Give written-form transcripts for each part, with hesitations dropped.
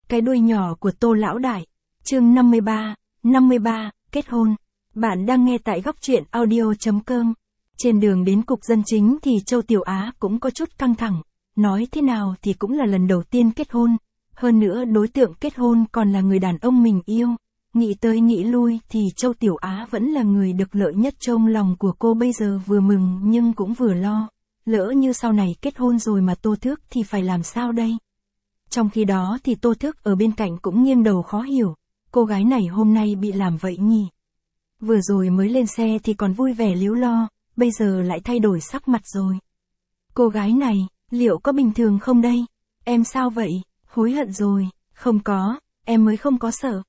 Cái đuôi nhỏ của Tô Lão Đại. Chương 53, kết hôn. Bạn đang nghe tại góc truyện audio.com. Trên đường đến cục dân chính thì Châu Tiểu Á cũng có chút căng thẳng. Nói thế nào thì cũng là lần đầu tiên kết hôn. Hơn nữa đối tượng kết hôn còn là người đàn ông mình yêu. Nghĩ tới nghĩ lui thì Châu Tiểu Á vẫn là người được lợi nhất trong lòng của cô, bây giờ vừa mừng nhưng cũng vừa lo. Lỡ như sau này kết hôn rồi mà Tô Thước thì phải làm sao đây? Trong khi đó thì Tô Thước ở bên cạnh cũng nghiêng đầu khó hiểu. Cô gái này hôm nay bị làm vậy nhỉ? Vừa rồi mới lên xe thì còn vui vẻ líu lo, bây giờ lại thay đổi sắc mặt rồi. Cô gái này, liệu có bình thường không đây? Em sao vậy? Hối hận rồi? Không có, em mới không có sợ.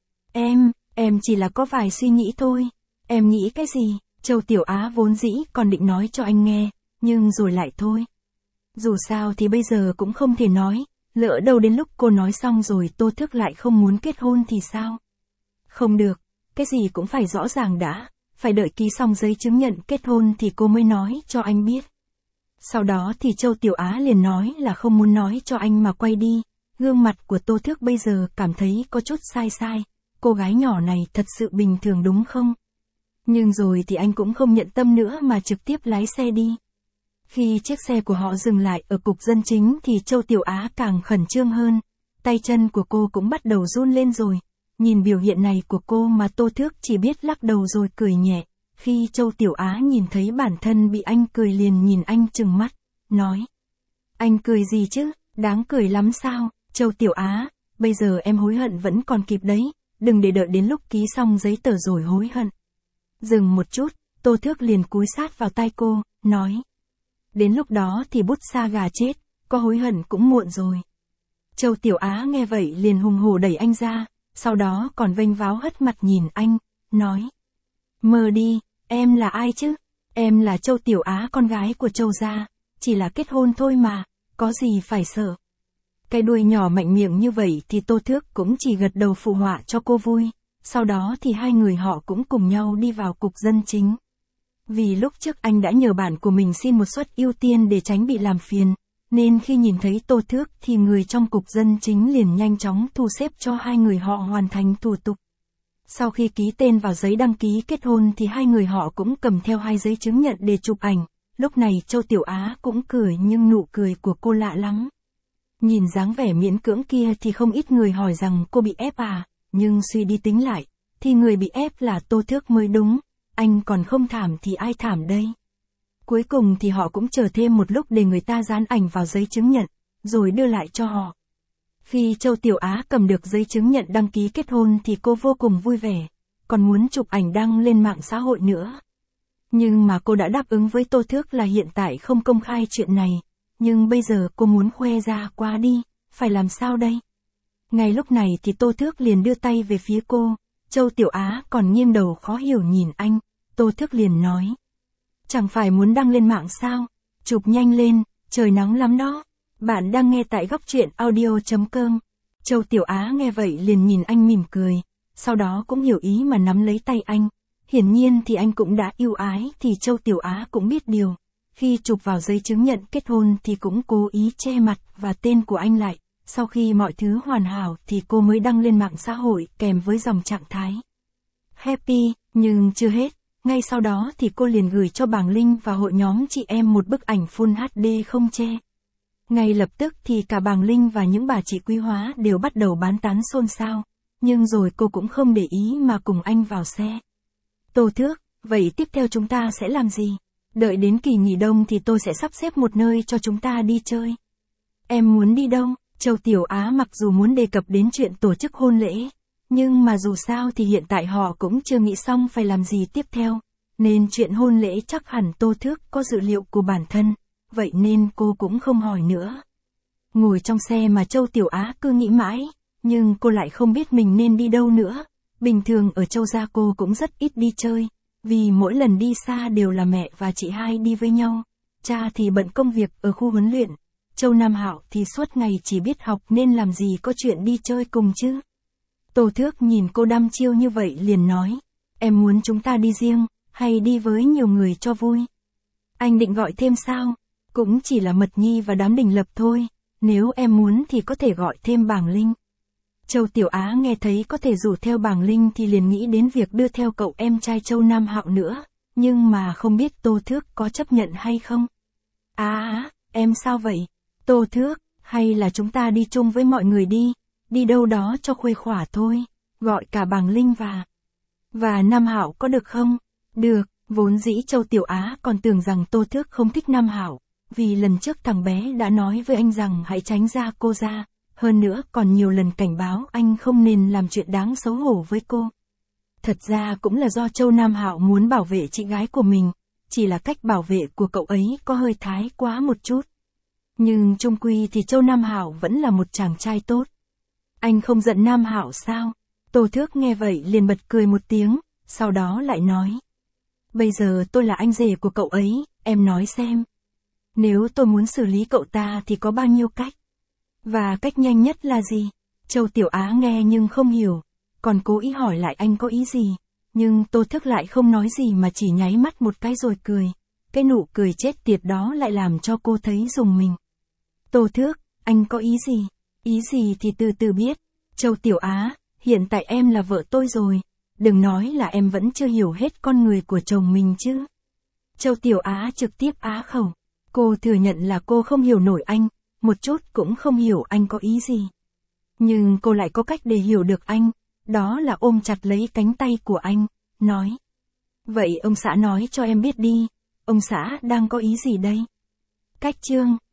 Em chỉ là có vài suy nghĩ thôi. Em nghĩ cái gì? Châu Tiểu Á vốn dĩ còn định nói cho anh nghe, nhưng rồi lại thôi. Dù sao thì bây giờ cũng không thể nói, lỡ đâu đến lúc cô nói xong rồi Tô Thước lại không muốn kết hôn thì sao? Không được, cái gì cũng phải rõ ràng đã, phải đợi ký xong giấy chứng nhận kết hôn thì cô mới nói cho anh biết. Sau đó thì Châu Tiểu Á liền nói là không muốn nói cho anh mà quay đi. Gương mặt của Tô Thước bây giờ cảm thấy có chút sai. Cô gái nhỏ này thật sự bình thường đúng không? Nhưng rồi thì anh cũng không nhận tâm nữa mà trực tiếp lái xe đi. Khi chiếc xe của họ dừng lại ở cục dân chính thì Châu Tiểu Á càng khẩn trương hơn. Tay chân của cô cũng bắt đầu run lên rồi. Nhìn biểu hiện này của cô mà Tô Thước chỉ biết lắc đầu rồi cười nhẹ. Khi Châu Tiểu Á nhìn thấy bản thân bị anh cười liền nhìn anh trừng mắt, nói. Anh cười gì chứ, đáng cười lắm sao? Châu Tiểu Á, bây giờ em hối hận vẫn còn kịp đấy, đừng để đợi đến lúc ký xong giấy tờ rồi hối hận. Dừng một chút, Tô Thước liền cúi sát vào tai cô, nói. Đến lúc đó thì bút sa gà chết, có hối hận cũng muộn rồi. Châu Tiểu Á nghe vậy liền hùng hổ đẩy anh ra, sau đó còn vênh váo hất mặt nhìn anh, nói. Mơ đi, em là ai chứ? Em là Châu Tiểu Á, con gái của Châu gia, chỉ là kết hôn thôi mà, có gì phải sợ. Cái đuôi nhỏ mạnh miệng như vậy thì Tô Thước cũng chỉ gật đầu phụ họa cho cô vui, sau đó thì hai người họ cũng cùng nhau đi vào cục dân chính. Vì lúc trước anh đã nhờ bạn của mình xin một suất ưu tiên để tránh bị làm phiền, nên khi nhìn thấy Tô Thước thì người trong cục dân chính liền nhanh chóng thu xếp cho hai người họ hoàn thành thủ tục. Sau khi ký tên vào giấy đăng ký kết hôn thì hai người họ cũng cầm theo hai giấy chứng nhận để chụp ảnh. Lúc này Châu Tiểu Á cũng cười nhưng nụ cười của cô lạ lắm. Nhìn dáng vẻ miễn cưỡng kia thì không ít người hỏi rằng cô bị ép à, nhưng suy đi tính lại, thì người bị ép là Tô Thước mới đúng, anh còn không thảm thì ai thảm đây. Cuối cùng thì họ cũng chờ thêm một lúc để người ta dán ảnh vào giấy chứng nhận, rồi đưa lại cho họ. Khi Châu Tiểu Á cầm được giấy chứng nhận đăng ký kết hôn thì cô vô cùng vui vẻ, còn muốn chụp ảnh đăng lên mạng xã hội nữa. Nhưng mà cô đã đáp ứng với Tô Thước là hiện tại không công khai chuyện này, nhưng bây giờ cô muốn khoe ra quá đi, phải làm sao đây? Ngay lúc này thì Tô Thước liền đưa tay về phía cô, Châu Tiểu Á còn nghiêng đầu khó hiểu nhìn anh, Tô Thước liền nói. Chẳng phải muốn đăng lên mạng sao? Chụp nhanh lên, trời nắng lắm đó. Bạn đang nghe tại góc truyện audio.com. Châu Tiểu Á nghe vậy liền nhìn anh mỉm cười, sau đó cũng hiểu ý mà nắm lấy tay anh. Hiển nhiên thì anh cũng đã yêu ái thì Châu Tiểu Á cũng biết điều. Khi chụp vào giấy chứng nhận kết hôn thì cũng cố ý che mặt và tên của anh lại. Sau khi mọi thứ hoàn hảo thì cô mới đăng lên mạng xã hội kèm với dòng trạng thái Happy, nhưng chưa hết. Ngay sau đó thì cô liền gửi cho Bàng Linh và hội nhóm chị em một bức ảnh Full HD không che. Ngay lập tức thì cả Bàng Linh và những bà chị Quý Hóa đều bắt đầu bán tán xôn xao. Nhưng rồi cô cũng không để ý mà cùng anh vào xe. Tô Thước, vậy tiếp theo chúng ta sẽ làm gì? Đợi đến kỳ nghỉ đông thì tôi sẽ sắp xếp một nơi cho chúng ta đi chơi. Em muốn đi đâu? Châu Tiểu Á mặc dù muốn đề cập đến chuyện tổ chức hôn lễ, nhưng mà dù sao thì hiện tại họ cũng chưa nghĩ xong phải làm gì tiếp theo, nên chuyện hôn lễ chắc hẳn Tô Thước có dự liệu của bản thân, vậy nên cô cũng không hỏi nữa. Ngồi trong xe mà Châu Tiểu Á cứ nghĩ mãi, nhưng cô lại không biết mình nên đi đâu nữa. Bình thường ở Châu gia cô cũng rất ít đi chơi, vì mỗi lần đi xa đều là mẹ và chị hai đi với nhau. Cha thì bận công việc ở khu huấn luyện, Châu Nam Hạo thì suốt ngày chỉ biết học nên làm gì có chuyện đi chơi cùng chứ. Tô Thước nhìn cô đăm chiêu như vậy liền nói, em muốn chúng ta đi riêng, hay đi với nhiều người cho vui? Anh định gọi thêm sao? Cũng chỉ là Mật Nhi và đám Đình Lập thôi, nếu em muốn thì có thể gọi thêm Bàng Linh. Châu Tiểu Á nghe thấy có thể rủ theo Bàng Linh thì liền nghĩ đến việc đưa theo cậu em trai Châu Nam Hạo nữa, nhưng mà không biết Tô Thước có chấp nhận hay không. Em sao vậy? Tô Thước, hay là chúng ta đi chung với mọi người đi đâu đó cho khuây khỏa thôi, gọi cả Bàng Linh và Nam Hạo có được không? Được, vốn dĩ Châu Tiểu Á còn tưởng rằng Tô Thước không thích Nam Hạo, vì lần trước thằng bé đã nói với anh rằng hãy tránh ra cô ra, hơn nữa còn nhiều lần cảnh báo anh không nên làm chuyện đáng xấu hổ với cô. Thật ra cũng là do Châu Nam Hạo muốn bảo vệ chị gái của mình, chỉ là cách bảo vệ của cậu ấy có hơi thái quá một chút. Nhưng chung quy thì Châu Nam Hạo vẫn là một chàng trai tốt. Anh không giận Nam Hạo sao? Tô Thước nghe vậy liền bật cười một tiếng, sau đó lại nói. Bây giờ tôi là anh rể của cậu ấy, em nói xem. Nếu tôi muốn xử lý cậu ta thì có bao nhiêu cách? Và cách nhanh nhất là gì? Châu Tiểu Á nghe nhưng không hiểu, còn cố ý hỏi lại anh có ý gì. Nhưng Tô Thước lại không nói gì mà chỉ nháy mắt một cái rồi cười. Cái nụ cười chết tiệt đó lại làm cho cô thấy rùng mình. Tô Thước, anh có ý gì? Ý gì thì từ từ biết. Châu Tiểu Á, hiện tại em là vợ tôi rồi. Đừng nói là em vẫn chưa hiểu hết con người của chồng mình chứ. Châu Tiểu Á trực tiếp á khẩu. Cô thừa nhận là cô không hiểu nổi anh, một chút cũng không hiểu anh có ý gì. Nhưng cô lại có cách để hiểu được anh, đó là ôm chặt lấy cánh tay của anh, nói. Vậy ông xã nói cho em biết đi, ông xã đang có ý gì đây? Cách chương